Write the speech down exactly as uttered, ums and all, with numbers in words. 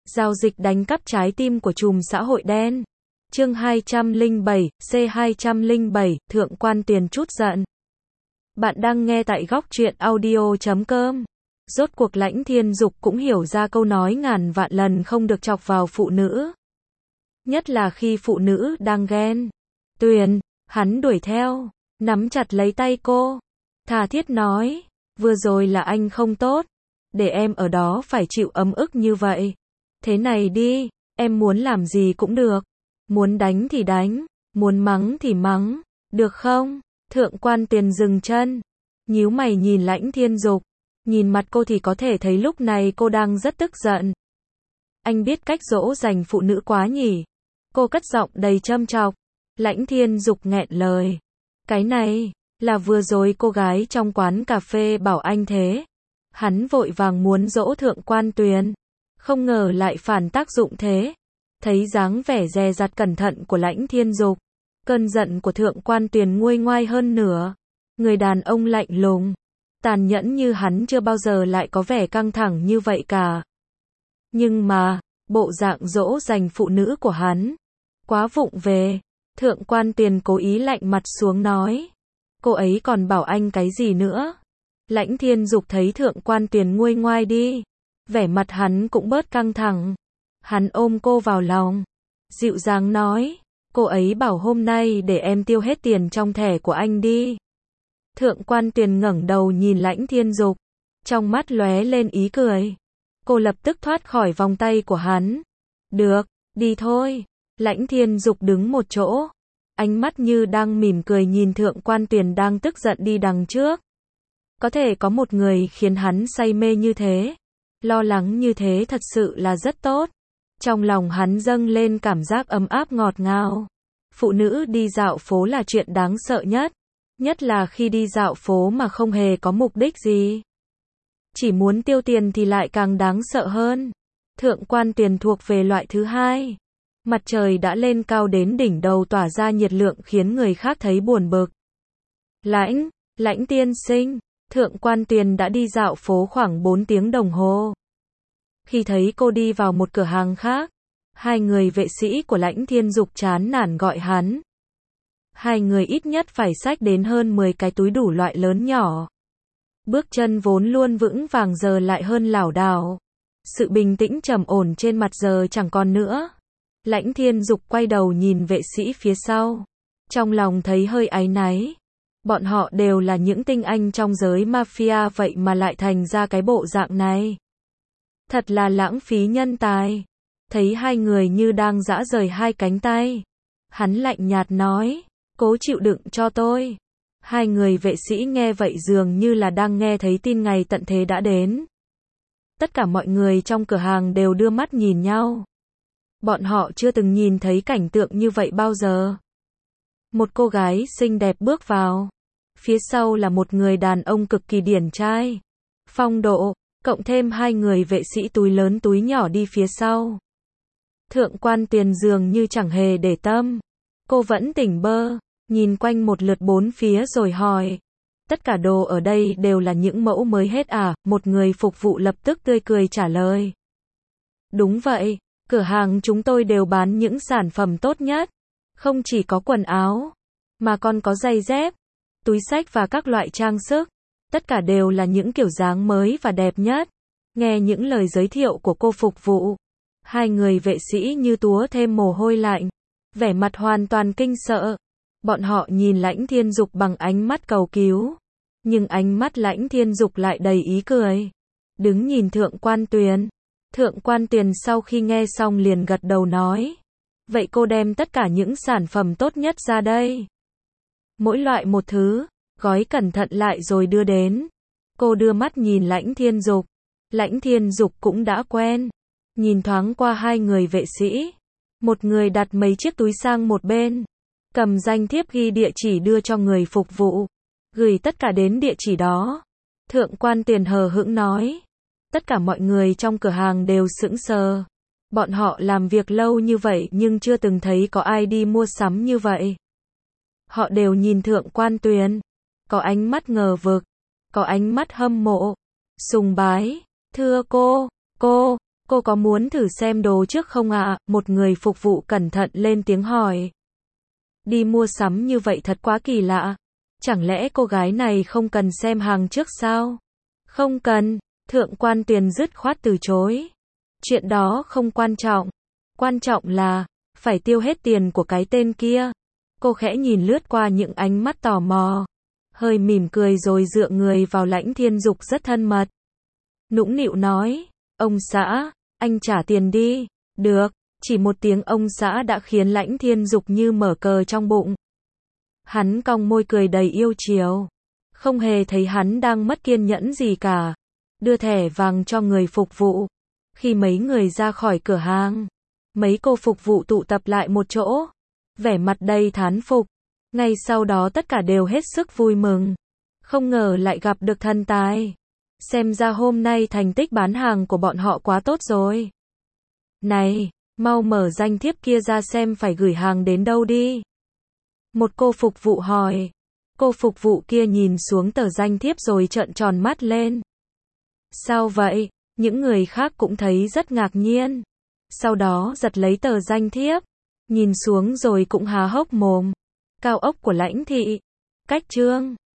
Giao dịch đánh cắp trái tim của trùm xã hội đen. Chương hai trăm lẻ bảy, C hai trăm lẻ bảy, Thượng quan Tuyền trút giận. Bạn đang nghe tại góc truyện audio chấm com. Rốt cuộc Lãnh Thiên Dục cũng hiểu ra câu nói ngàn vạn lần không được chọc vào phụ nữ. Nhất là khi phụ nữ đang ghen. Tuyền, hắn đuổi theo, nắm chặt lấy tay cô. Tha thiết nói, vừa rồi là anh không tốt, để em ở đó phải chịu ấm ức như vậy. Thế này đi, em muốn làm gì cũng được. Muốn đánh thì đánh, muốn mắng thì mắng, được không? Thượng quan Tuyền dừng chân, nhíu mày nhìn Lãnh Thiên Dục. Nhìn mặt cô thì có thể thấy lúc này cô đang rất tức giận. Anh biết cách dỗ dành phụ nữ quá nhỉ? Cô cất giọng đầy châm chọc. Lãnh Thiên Dục nghẹn lời. Cái này, là vừa rồi cô gái trong quán cà phê bảo anh thế. Hắn vội vàng muốn dỗ Thượng quan Tuyền. Không ngờ lại phản tác dụng thế. Thấy dáng vẻ dè dặt cẩn thận của Lãnh Thiên Dục, cơn giận của Thượng quan Tuyền nguôi ngoai hơn nửa. Người đàn ông lạnh lùng, tàn nhẫn như hắn chưa bao giờ lại có vẻ căng thẳng như vậy cả. Nhưng mà, bộ dạng dỗ dành phụ nữ của hắn, quá vụng về. Thượng quan Tuyền cố ý lạnh mặt xuống nói. Cô ấy còn bảo anh cái gì nữa? Lãnh Thiên Dục thấy Thượng quan Tuyền nguôi ngoai đi, vẻ mặt hắn cũng bớt căng thẳng. Hắn ôm cô vào lòng, dịu dàng nói, cô ấy bảo hôm nay để em tiêu hết tiền trong thẻ của anh đi. Thượng quan Tuyền ngẩng đầu nhìn Lãnh Thiên Dục, trong mắt lóe lên ý cười. Cô lập tức thoát khỏi vòng tay của hắn. Được, đi thôi. Lãnh Thiên Dục đứng một chỗ, ánh mắt như đang mỉm cười nhìn Thượng quan Tuyền đang tức giận đi đằng trước. Có thể có một người khiến hắn say mê như thế, lo lắng như thế thật sự là rất tốt. Trong lòng hắn dâng lên cảm giác ấm áp ngọt ngào. Phụ nữ đi dạo phố là chuyện đáng sợ nhất. Nhất là khi đi dạo phố mà không hề có mục đích gì. Chỉ muốn tiêu tiền thì lại càng đáng sợ hơn. Thượng quan Tuyền thuộc về loại thứ hai. Mặt trời đã lên cao đến đỉnh đầu tỏa ra nhiệt lượng khiến người khác thấy buồn bực. Lãnh, Lãnh tiên sinh, Thượng quan Tuyền đã đi dạo phố khoảng bốn tiếng đồng hồ. Khi thấy cô đi vào một cửa hàng khác, hai người vệ sĩ của Lãnh Thiên Dục chán nản gọi hắn. Hai người ít nhất phải xách đến hơn mười cái túi đủ loại lớn nhỏ. Bước chân vốn luôn vững vàng giờ lại hơn lảo đảo. Sự bình tĩnh trầm ổn trên mặt giờ chẳng còn nữa. Lãnh Thiên Dục quay đầu nhìn vệ sĩ phía sau, trong lòng thấy hơi áy náy. Bọn họ đều là những tinh anh trong giới mafia vậy mà lại thành ra cái bộ dạng này. Thật là lãng phí nhân tài. Thấy hai người như đang giã rời hai cánh tay, hắn lạnh nhạt nói, cố chịu đựng cho tôi. Hai người vệ sĩ nghe vậy dường như là đang nghe thấy tin ngày tận thế đã đến. Tất cả mọi người trong cửa hàng đều đưa mắt nhìn nhau. Bọn họ chưa từng nhìn thấy cảnh tượng như vậy bao giờ. Một cô gái xinh đẹp bước vào. Phía sau là một người đàn ông cực kỳ điển trai, phong độ, cộng thêm hai người vệ sĩ túi lớn túi nhỏ đi phía sau. Thượng quan Tuyền dường như chẳng hề để tâm. Cô vẫn tỉnh bơ, nhìn quanh một lượt bốn phía rồi hỏi. Tất cả đồ ở đây đều là những mẫu mới hết à? Một người phục vụ lập tức tươi cười trả lời. Đúng vậy, cửa hàng chúng tôi đều bán những sản phẩm tốt nhất. Không chỉ có quần áo, mà còn có giày dép, túi xách và các loại trang sức. Tất cả đều là những kiểu dáng mới và đẹp nhất. Nghe những lời giới thiệu của cô phục vụ, hai người vệ sĩ như túa thêm mồ hôi lạnh, vẻ mặt hoàn toàn kinh sợ. Bọn họ nhìn Lãnh Thiên Dục bằng ánh mắt cầu cứu, nhưng ánh mắt Lãnh Thiên Dục lại đầy ý cười. Đứng nhìn Thượng quan Tuyền. Thượng quan Tuyền sau khi nghe xong liền gật đầu nói, vậy cô đem tất cả những sản phẩm tốt nhất ra đây. Mỗi loại một thứ, gói cẩn thận lại rồi đưa đến. Cô đưa mắt nhìn Lãnh Thiên Dục. Lãnh Thiên Dục cũng đã quen. Nhìn thoáng qua hai người vệ sĩ. Một người đặt mấy chiếc túi sang một bên, cầm danh thiếp ghi địa chỉ đưa cho người phục vụ. Gửi tất cả đến địa chỉ đó. Thượng quan Tuyền hờ hững nói. Tất cả mọi người trong cửa hàng đều sững sờ. Bọn họ làm việc lâu như vậy nhưng chưa từng thấy có ai đi mua sắm như vậy. Họ đều nhìn Thượng quan Tuyền. Có ánh mắt ngờ vực, có ánh mắt hâm mộ, sùng bái. Thưa cô, cô, Cô có muốn thử xem đồ trước không ạ? Một người phục vụ cẩn thận lên tiếng hỏi. Đi mua sắm như vậy thật quá kỳ lạ. Chẳng lẽ cô gái này không cần xem hàng trước sao? Không cần, Thượng quan Tuyền dứt khoát từ chối. Chuyện đó không quan trọng. Quan trọng là, phải tiêu hết tiền của cái tên kia. Cô khẽ nhìn lướt qua những ánh mắt tò mò. Hơi mỉm cười rồi dựa người vào Lãnh Thiên Dục rất thân mật. Nũng nịu nói, ông xã, anh trả tiền đi. Được, chỉ một tiếng ông xã đã khiến Lãnh Thiên Dục như mở cờ trong bụng. Hắn cong môi cười đầy yêu chiều. Không hề thấy hắn đang mất kiên nhẫn gì cả. Đưa thẻ vàng cho người phục vụ. Khi mấy người ra khỏi cửa hàng, mấy cô phục vụ tụ tập lại một chỗ. Vẻ mặt đầy thán phục. Ngay sau đó tất cả đều hết sức vui mừng. Không ngờ lại gặp được thần tài. Xem ra hôm nay thành tích bán hàng của bọn họ quá tốt rồi. Này, mau mở danh thiếp kia ra xem phải gửi hàng đến đâu đi. Một cô phục vụ hỏi. Cô phục vụ kia nhìn xuống tờ danh thiếp rồi trợn tròn mắt lên. Sao vậy? Những người khác cũng thấy rất ngạc nhiên. Sau đó giật lấy tờ danh thiếp. Nhìn xuống rồi cũng há hốc mồm. Cao ốc của Lãnh thị. Cách Trương.